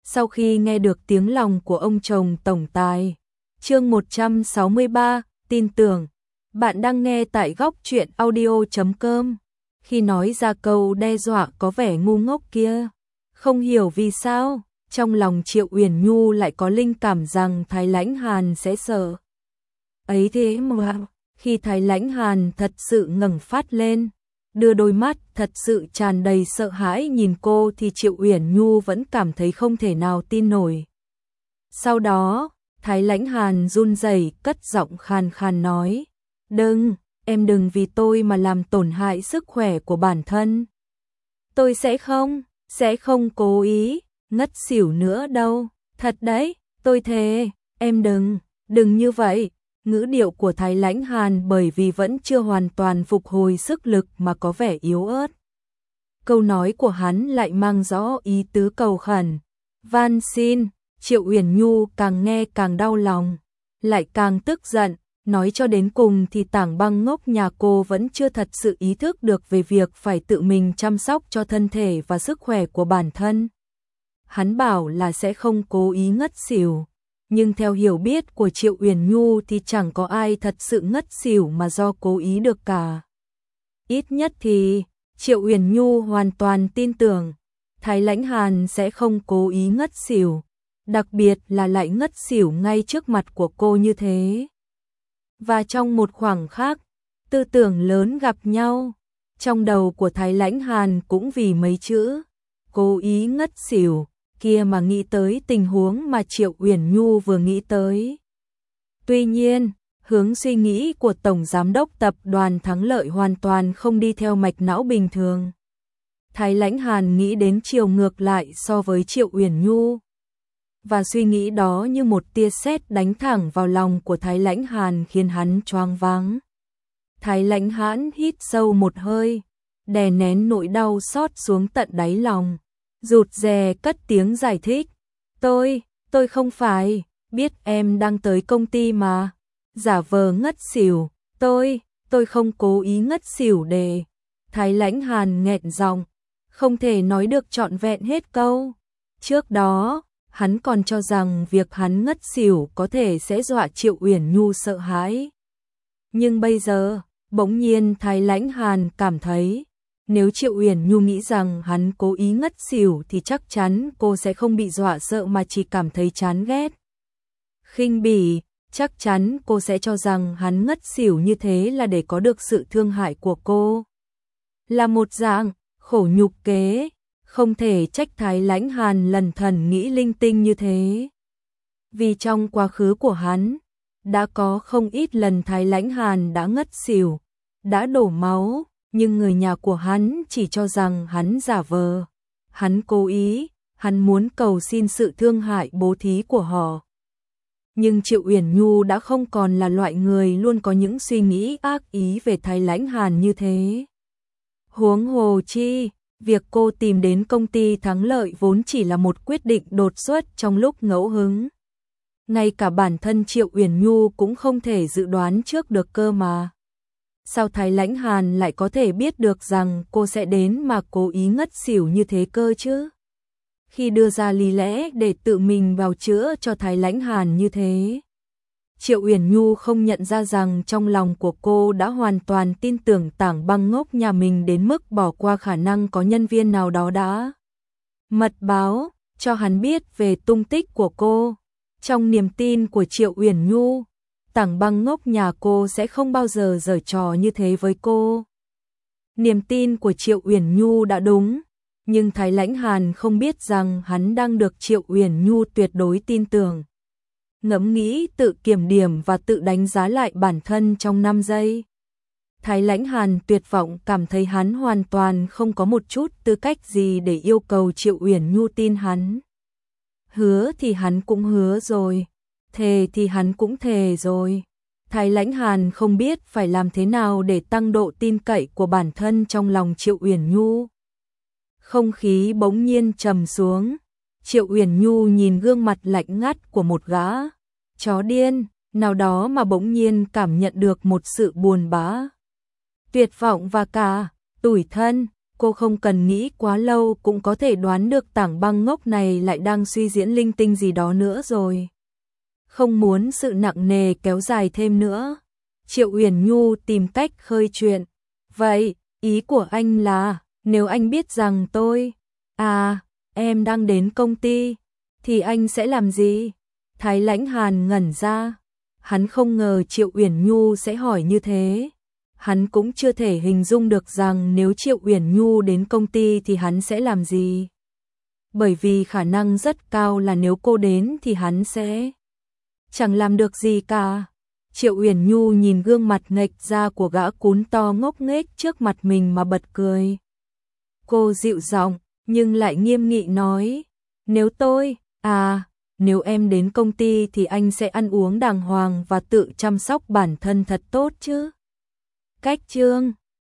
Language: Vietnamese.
Sau khi nghe được tiếng lòng của ông chồng tổng tài. Chương 163, tin tưởng. Bạn đang nghe tại góc truyện audio.com. Khi nói ra câu đe dọa có vẻ ngu ngốc kia, không hiểu vì sao, trong lòng Triệu Uyển Nhu lại có linh cảm rằng Thái Lãnh Hàn sẽ sợ. Ấy thế mà, khi Thái Lãnh Hàn thật sự ngẩng phát lên, đưa đôi mắt thật sự tràn đầy sợ hãi nhìn cô thì Triệu Uyển Nhu vẫn cảm thấy không thể nào tin nổi. Sau đó, Thái Lãnh Hàn run rẩy cất giọng khàn khàn nói, đừng, em đừng vì tôi mà làm tổn hại sức khỏe của bản thân. Tôi sẽ không cố ý, ngất xỉu nữa đâu, thật đấy, tôi thề, em đừng như vậy. Ngữ điệu của Thái Lãnh Hàn bởi vì vẫn chưa hoàn toàn phục hồi sức lực mà có vẻ yếu ớt. Câu nói của hắn lại mang rõ ý tứ cầu khẩn. Van xin, Triệu Uyển Nhu càng nghe càng đau lòng, lại càng tức giận, nói cho đến cùng thì Tảng Băng ngốc nhà cô vẫn chưa thật sự ý thức được về việc phải tự mình chăm sóc cho thân thể và sức khỏe của bản thân. Hắn bảo là sẽ không cố ý ngất xỉu. Nhưng theo hiểu biết của Triệu Uyển Nhu thì chẳng có ai thật sự ngất xỉu mà do cố ý được cả. Ít nhất thì, Triệu Uyển Nhu hoàn toàn tin tưởng, Thái Lãnh Hàn sẽ không cố ý ngất xỉu, đặc biệt là lại ngất xỉu ngay trước mặt của cô như thế. Và trong một khoảng khắc, tư tưởng lớn gặp nhau, trong đầu của Thái Lãnh Hàn cũng vì mấy chữ, cố ý ngất xỉu kia mà nghĩ tới tình huống mà Triệu Uyển Nhu vừa nghĩ tới. Tuy nhiên, hướng suy nghĩ của Tổng Giám đốc Tập đoàn Thắng Lợi hoàn toàn không đi theo mạch não bình thường. Thái Lãnh Hàn nghĩ đến chiều ngược lại so với Triệu Uyển Nhu. Và suy nghĩ đó như một tia sét đánh thẳng vào lòng của Thái Lãnh Hàn khiến hắn choáng váng. Thái Lãnh Hàn hít sâu một hơi, đè nén nỗi đau xót xuống tận đáy lòng. Rụt rè cất tiếng giải thích. Tôi không phải, biết em đang tới công ty mà. Giả vờ ngất xỉu, tôi không cố ý ngất xỉu để. Thái Lãnh Hàn nghẹn giọng, không thể nói được trọn vẹn hết câu. Trước đó, hắn còn cho rằng việc hắn ngất xỉu có thể sẽ dọa Triệu Uyển Nhu sợ hãi. Nhưng bây giờ, bỗng nhiên Thái Lãnh Hàn cảm thấy, nếu Triệu Uyển Nhu nghĩ rằng hắn cố ý ngất xỉu thì chắc chắn cô sẽ không bị dọa sợ mà chỉ cảm thấy chán ghét. Khinh bỉ, chắc chắn cô sẽ cho rằng hắn ngất xỉu như thế là để có được sự thương hại của cô. Là một dạng khổ nhục kế, không thể trách Thái Lãnh Hàn lần thần nghĩ linh tinh như thế. Vì trong quá khứ của hắn, đã có không ít lần Thái Lãnh Hàn đã ngất xỉu, đã đổ máu. Nhưng người nhà của hắn chỉ cho rằng hắn giả vờ. Hắn cố ý, hắn muốn cầu xin sự thương hại bố thí của họ. Nhưng Triệu Uyển Nhu đã không còn là loại người luôn có những suy nghĩ ác ý về Thái Lãnh Hàn như thế. Huống hồ chi, việc cô tìm đến công ty Thắng Lợi vốn chỉ là một quyết định đột xuất trong lúc ngẫu hứng. Ngay cả bản thân Triệu Uyển Nhu cũng không thể dự đoán trước được cơ mà. Sao Thái Lãnh Hàn lại có thể biết được rằng cô sẽ đến mà cố ý ngất xỉu như thế cơ chứ? Khi đưa ra lý lẽ để tự mình bào chữa cho Thái Lãnh Hàn như thế, Triệu Uyển Nhu không nhận ra rằng trong lòng của cô đã hoàn toàn tin tưởng Tảng Băng ngốc nhà mình đến mức bỏ qua khả năng có nhân viên nào đó đã mật báo cho hắn biết về tung tích của cô. Trong niềm tin của Triệu Uyển Nhu, Tảng Băng ngốc nhà cô sẽ không bao giờ giở trò như thế với cô. Niềm tin của Triệu Uyển Nhu đã đúng, nhưng Thái Lãnh Hàn không biết rằng hắn đang được Triệu Uyển Nhu tuyệt đối tin tưởng. Ngẫm nghĩ, tự kiểm điểm và tự đánh giá lại bản thân trong 5 giây. Thái Lãnh Hàn tuyệt vọng cảm thấy hắn hoàn toàn không có một chút tư cách gì để yêu cầu Triệu Uyển Nhu tin hắn. Hứa thì hắn cũng hứa rồi. Thề thì hắn cũng thề rồi. Thái Lãnh Hàn không biết phải làm thế nào để tăng độ tin cậy của bản thân trong lòng Triệu Uyển Nhu. Không khí bỗng nhiên trầm xuống. Triệu Uyển Nhu nhìn gương mặt lạnh ngắt của một gã chó điên nào đó mà bỗng nhiên cảm nhận được một sự buồn bã, tuyệt vọng và cả tủi thân. Cô không cần nghĩ quá lâu cũng có thể đoán được Tảng Băng ngốc này lại đang suy diễn linh tinh gì đó nữa rồi. Không muốn sự nặng nề kéo dài thêm nữa, Triệu Uyển Nhu tìm cách khơi chuyện. Vậy, ý của anh là, nếu anh biết rằng em đang đến công ty, thì anh sẽ làm gì? Thái Lãnh Hàn ngẩn ra. Hắn không ngờ Triệu Uyển Nhu sẽ hỏi như thế. Hắn cũng chưa thể hình dung được rằng nếu Triệu Uyển Nhu đến công ty thì hắn sẽ làm gì. Bởi vì khả năng rất cao là nếu cô đến thì hắn sẽ chẳng làm được gì cả. Triệu Uyển Nhu nhìn gương mặt nghệch ra của gã cún to ngốc nghếch trước mặt mình mà bật cười. Cô dịu giọng nhưng lại nghiêm nghị nói, nếu em đến công ty thì anh sẽ ăn uống đàng hoàng và tự chăm sóc bản thân thật tốt chứ. Cách chương